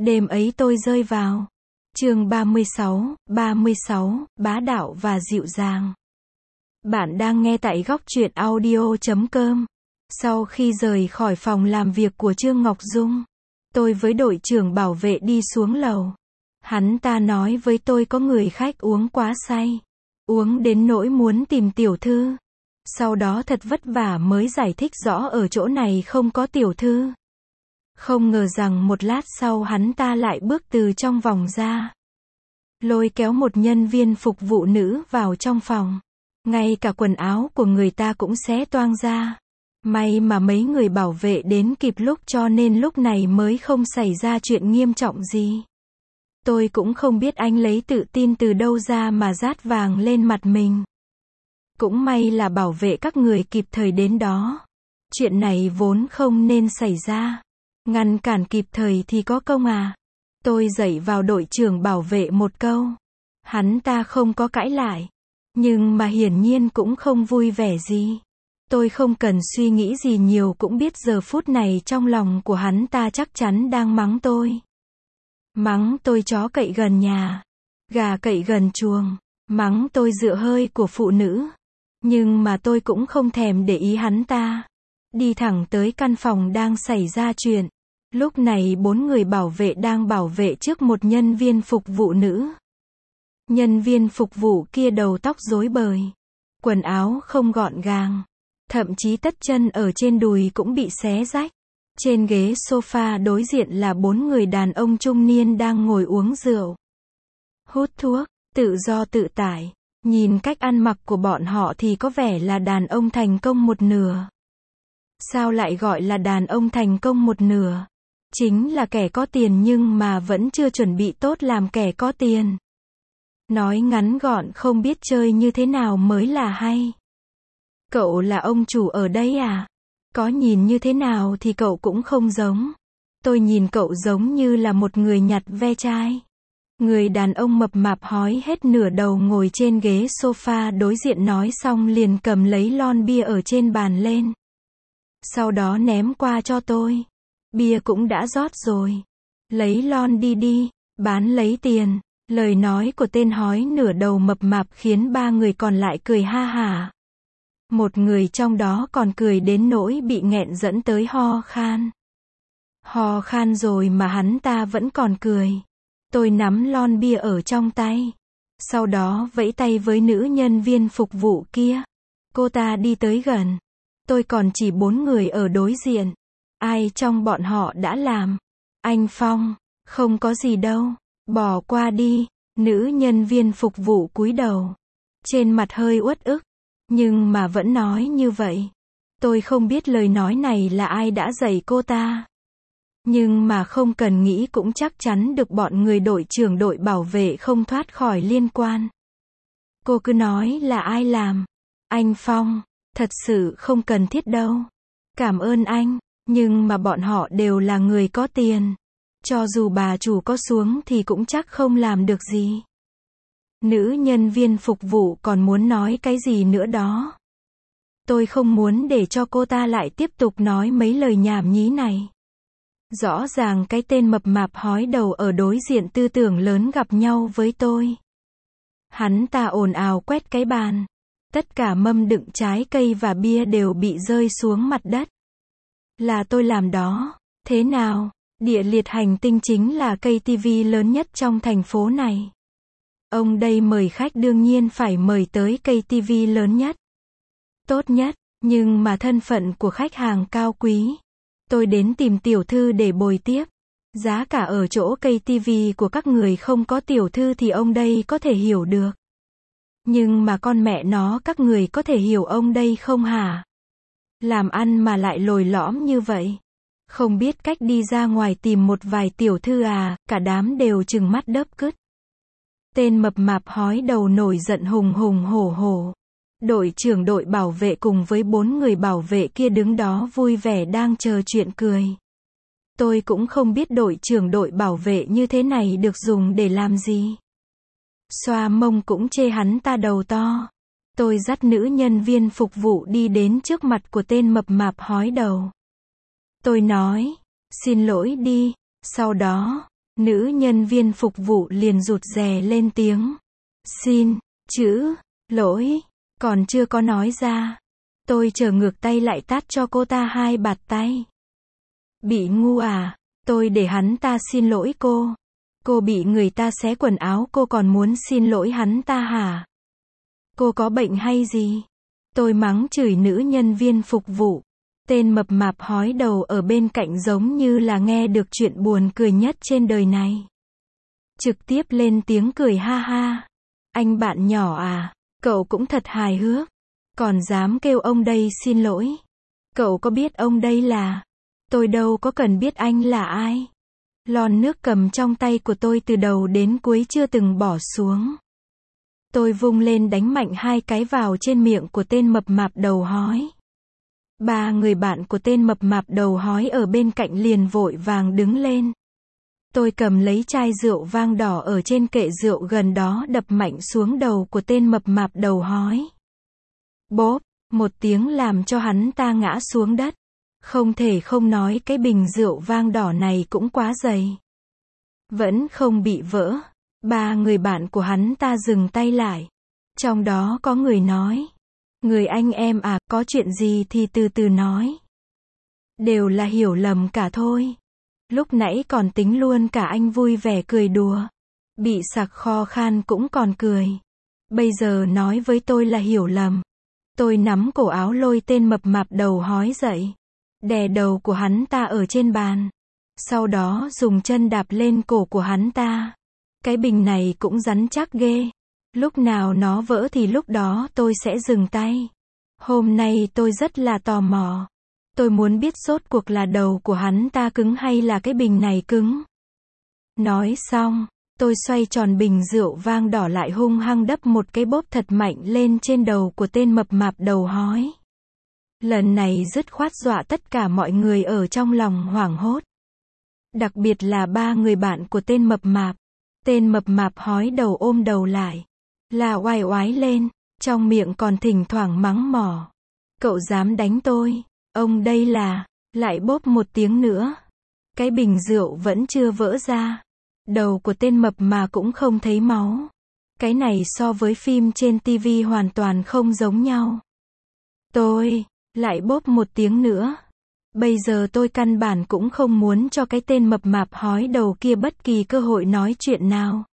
Đêm ấy tôi rơi vào. Chương 36, bá đạo và dịu dàng. Bạn đang nghe tại góc truyện audio.com. Sau khi rời khỏi phòng làm việc của Trương Ngọc Dung, tôi với đội trưởng bảo vệ đi xuống lầu. Hắn ta nói với tôi có người khách uống quá say, uống đến nỗi muốn tìm tiểu thư. Sau đó thật vất vả mới giải thích rõ ở chỗ này không có tiểu thư. Không ngờ rằng một lát sau hắn ta lại bước từ trong vòng ra, lôi kéo một nhân viên phục vụ nữ vào trong phòng. Ngay cả quần áo của người ta cũng xé toang ra. May mà mấy người bảo vệ đến kịp lúc cho nên lúc này mới không xảy ra chuyện nghiêm trọng gì. Tôi cũng không biết anh lấy tự tin từ đâu ra mà rát vàng lên mặt mình. Cũng may là bảo vệ các người kịp thời đến đó. Chuyện này vốn không nên xảy ra. Ngăn cản kịp thời thì có công à. Tôi dạy vào đội trưởng bảo vệ một câu. Hắn ta không có cãi lại. Nhưng mà hiển nhiên cũng không vui vẻ gì. Tôi không cần suy nghĩ gì nhiều cũng biết giờ phút này trong lòng của hắn ta chắc chắn đang mắng tôi. Mắng tôi chó cậy gần nhà, gà cậy gần chuồng, mắng tôi dựa hơi của phụ nữ. Nhưng mà tôi cũng không thèm để ý hắn ta. Đi thẳng tới căn phòng đang xảy ra chuyện. Lúc này 4 người bảo vệ đang bảo vệ trước một nhân viên phục vụ nữ. Nhân viên phục vụ kia đầu tóc rối bời, quần áo không gọn gàng, thậm chí tất chân ở trên đùi cũng bị xé rách. Trên ghế sofa đối diện là 4 người đàn ông trung niên đang ngồi uống rượu, hút thuốc, tự do tự tại. Nhìn cách ăn mặc của bọn họ thì có vẻ là đàn ông thành công một nửa. Sao lại gọi là đàn ông thành công một nửa? Chính là kẻ có tiền nhưng mà vẫn chưa chuẩn bị tốt làm kẻ có tiền. Nói ngắn gọn không biết chơi như thế nào mới là hay. Cậu là ông chủ ở đây à? Có nhìn như thế nào thì cậu cũng không giống. Tôi nhìn cậu giống như là một người nhặt ve chai. Người đàn ông mập mạp hói hết nửa đầu ngồi trên ghế sofa đối diện nói xong liền cầm lấy lon bia ở trên bàn lên. Sau đó ném qua cho tôi. Bia cũng đã rót rồi. Lấy lon đi, bán lấy tiền. Lời nói của tên hói nửa đầu mập mạp khiến 3 người còn lại cười ha hả. Một người trong đó còn cười đến nỗi bị nghẹn dẫn tới ho khan. Ho khan rồi mà hắn ta vẫn còn cười. Tôi nắm lon bia ở trong tay. Sau đó vẫy tay với nữ nhân viên phục vụ kia. Cô ta đi tới gần. Tôi còn chỉ 4 người ở đối diện. Ai trong bọn họ đã làm? Anh Phong, không có gì đâu. Bỏ qua đi. Nữ nhân viên phục vụ cúi đầu. Trên mặt hơi uất ức. Nhưng mà vẫn nói như vậy. Tôi không biết lời nói này là ai đã dạy cô ta. Nhưng mà không cần nghĩ cũng chắc chắn được bọn người đội trưởng đội bảo vệ không thoát khỏi liên quan. Cô cứ nói là ai làm. Anh Phong, thật sự không cần thiết đâu. Cảm ơn anh, nhưng mà bọn họ đều là người có tiền. Cho dù bà chủ có xuống thì cũng chắc không làm được gì. Nữ nhân viên phục vụ còn muốn nói cái gì nữa đó. Tôi không muốn để cho cô ta lại tiếp tục nói mấy lời nhảm nhí này. Rõ ràng cái tên mập mạp hói đầu ở đối diện tư tưởng lớn gặp nhau với tôi. Hắn ta ồn ào quét cái bàn. Tất cả mâm đựng trái cây và bia đều bị rơi xuống mặt đất. Là tôi làm đó. Thế nào? Địa liệt hành tinh chính là cây tivi lớn nhất trong thành phố này. Ông đây mời khách đương nhiên phải mời tới cây tivi lớn nhất, tốt nhất, nhưng mà thân phận của khách hàng cao quý. Tôi đến tìm tiểu thư để bồi tiếp. Giá cả ở chỗ cây tivi của các người không có tiểu thư thì ông đây có thể hiểu được. Nhưng mà con mẹ nó các người có thể hiểu ông đây không hả? Làm ăn mà lại lồi lõm như vậy. Không biết cách đi ra ngoài tìm một vài tiểu thư à, cả đám đều trừng mắt đớp cứt. Tên mập mạp hói đầu nổi giận hùng hùng hổ hổ. Đội trưởng đội bảo vệ cùng với 4 người bảo vệ kia đứng đó vui vẻ đang chờ chuyện cười. Tôi cũng không biết đội trưởng đội bảo vệ như thế này được dùng để làm gì. Xoa mông cũng chê hắn ta đầu to. Tôi dắt nữ nhân viên phục vụ đi đến trước mặt của tên mập mạp hói đầu. Tôi nói, xin lỗi đi. Sau đó, Nữ nhân viên phục vụ liền rụt rè lên tiếng. Xin, chữ, lỗi, còn chưa có nói ra. Tôi trở ngược tay lại tát cho cô ta 2 bạt tay. Bị ngu à, tôi để hắn ta xin lỗi cô. Cô bị người ta xé quần áo cô còn muốn xin lỗi hắn ta hả? Cô có bệnh hay gì? Tôi mắng chửi nữ nhân viên phục vụ. Tên mập mạp hói đầu ở bên cạnh giống như là nghe được chuyện buồn cười nhất trên đời này. Trực tiếp lên tiếng cười ha ha. Anh bạn nhỏ à, cậu cũng thật hài hước. Còn dám kêu ông đây xin lỗi. Cậu có biết ông đây là... Tôi đâu có cần biết anh là ai. Lon nước cầm trong tay của tôi từ đầu đến cuối chưa từng bỏ xuống. Tôi vung lên đánh mạnh 2 cái vào trên miệng của tên mập mạp đầu hói. 3 người bạn của tên mập mạp đầu hói ở bên cạnh liền vội vàng đứng lên. Tôi cầm lấy chai rượu vang đỏ ở trên kệ rượu gần đó đập mạnh xuống đầu của tên mập mạp đầu hói. Bốp, một tiếng làm cho hắn ta ngã xuống đất. Không thể không nói cái bình rượu vang đỏ này cũng quá dày. Vẫn không bị vỡ. 3 người bạn của hắn ta dừng tay lại. Trong đó có người nói. Người anh em à, có chuyện gì thì từ từ nói. Đều là hiểu lầm cả thôi. Lúc nãy còn tính luôn cả anh vui vẻ cười đùa. Bị sặc kho khan cũng còn cười. Bây giờ nói với tôi là hiểu lầm. Tôi nắm cổ áo lôi tên mập mạp đầu hói dậy. Đè đầu của hắn ta ở trên bàn. Sau đó dùng chân đạp lên cổ của hắn ta. Cái bình này cũng rắn chắc ghê. Lúc nào nó vỡ thì lúc đó tôi sẽ dừng tay. Hôm nay tôi rất là tò mò. Tôi muốn biết rốt cuộc là đầu của hắn ta cứng hay là cái bình này cứng. Nói xong, tôi xoay tròn bình rượu vang đỏ lại hung hăng đắp một cái bốp thật mạnh lên trên đầu của tên mập mạp đầu hói. Lần này dứt khoát dọa tất cả mọi người ở trong lòng hoảng hốt. Đặc biệt là 3 người bạn của tên mập mạp. Tên mập mạp hói đầu ôm đầu lại. Là oai oái lên, trong miệng còn thỉnh thoảng mắng mỏ. Cậu dám đánh tôi, ông đây là, lại bốp một tiếng nữa. Cái bình rượu vẫn chưa vỡ ra. Đầu của tên mập mà cũng không thấy máu. Cái này so với phim trên TV hoàn toàn không giống nhau. Tôi, lại bốp một tiếng nữa. Bây giờ tôi căn bản cũng không muốn cho cái tên mập mạp hói đầu kia bất kỳ cơ hội nói chuyện nào.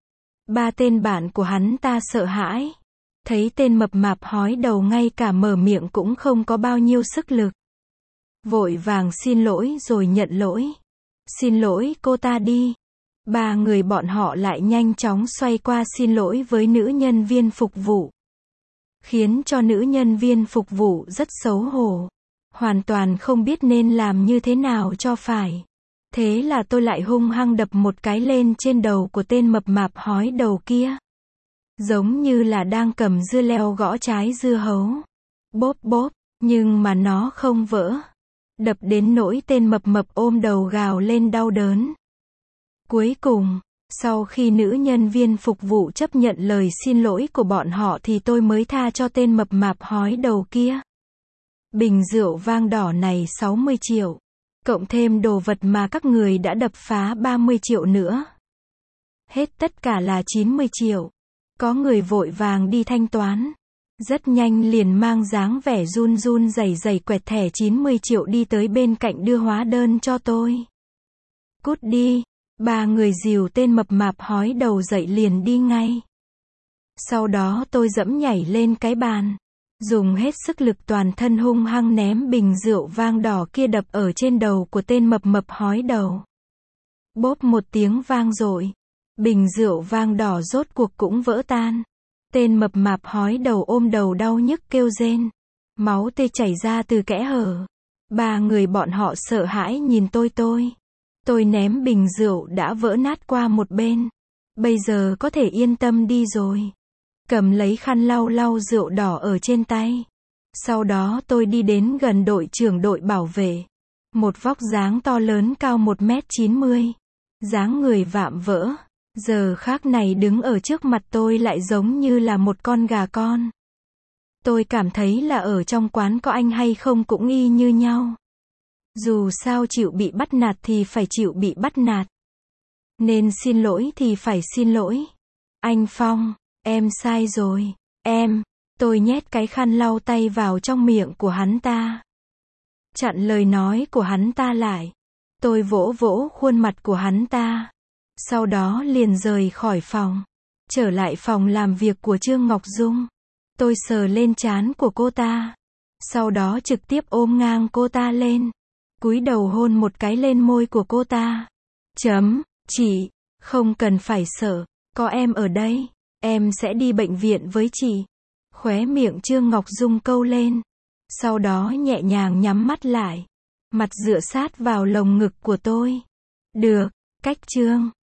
3 tên bạn của hắn ta sợ hãi. Thấy tên mập mạp hói đầu ngay cả mở miệng cũng không có bao nhiêu sức lực. Vội vàng xin lỗi rồi nhận lỗi. Xin lỗi cô ta đi. 3 người bọn họ lại nhanh chóng xoay qua xin lỗi với nữ nhân viên phục vụ. Khiến cho nữ nhân viên phục vụ rất xấu hổ. Hoàn toàn không biết nên làm như thế nào cho phải. Thế là tôi lại hung hăng đập một cái lên trên đầu của tên mập mạp hói đầu kia. Giống như là đang cầm dưa leo gõ trái dưa hấu. Bốp bốp, nhưng mà nó không vỡ. Đập đến nỗi tên mập mập ôm đầu gào lên đau đớn. Cuối cùng, sau khi nữ nhân viên phục vụ chấp nhận lời xin lỗi của bọn họ thì tôi mới tha cho tên mập mạp hói đầu kia. Bình rượu vang đỏ này 60 triệu. Cộng thêm đồ vật mà các người đã đập phá 30 triệu nữa. Hết tất cả là 90 triệu. Có người vội vàng đi thanh toán. Rất nhanh liền mang dáng vẻ run run rẩy rẩy quẹt thẻ 90 triệu đi tới bên cạnh đưa hóa đơn cho tôi. Cút đi. 3 người dìu tên mập mạp hói đầu dậy liền đi ngay. Sau đó tôi giẫm nhảy lên cái bàn. Dùng hết sức lực toàn thân hung hăng ném bình rượu vang đỏ kia đập ở trên đầu của tên mập mập hói đầu. Bốp một tiếng vang dội. Bình rượu vang đỏ rốt cuộc cũng vỡ tan. Tên mập mạp hói đầu ôm đầu đau nhức kêu rên. Máu tê chảy ra từ kẽ hở. 3 người bọn họ sợ hãi nhìn tôi. Tôi ném bình rượu đã vỡ nát qua một bên. Bây giờ có thể yên tâm đi rồi. Cầm lấy khăn lau lau rượu đỏ ở trên tay. Sau đó tôi đi đến gần đội trưởng đội bảo vệ. Một vóc dáng to lớn cao 1m90. Dáng người vạm vỡ. Giờ khác này đứng ở trước mặt tôi lại giống như là một con gà con. Tôi cảm thấy là ở trong quán có anh hay không cũng y như nhau. Dù sao chịu bị bắt nạt thì phải chịu bị bắt nạt. Nên xin lỗi thì phải xin lỗi. Anh Phong, em sai rồi. Tôi nhét cái khăn lau tay vào trong miệng của hắn ta. Chặn lời nói của hắn ta lại. Tôi vỗ vỗ khuôn mặt của hắn ta. Sau đó liền rời khỏi phòng. Trở lại phòng làm việc của Trương Ngọc Dung. Tôi sờ lên trán của cô ta. Sau đó trực tiếp ôm ngang cô ta lên. Cúi đầu hôn một cái lên môi của cô ta. Chị, không cần phải sợ. Có em ở đây. Em sẽ đi bệnh viện với chị. Khóe miệng Trương Ngọc Dung câu lên. Sau đó nhẹ nhàng nhắm mắt lại. Mặt dựa sát vào lồng ngực của tôi. Được, cách Trương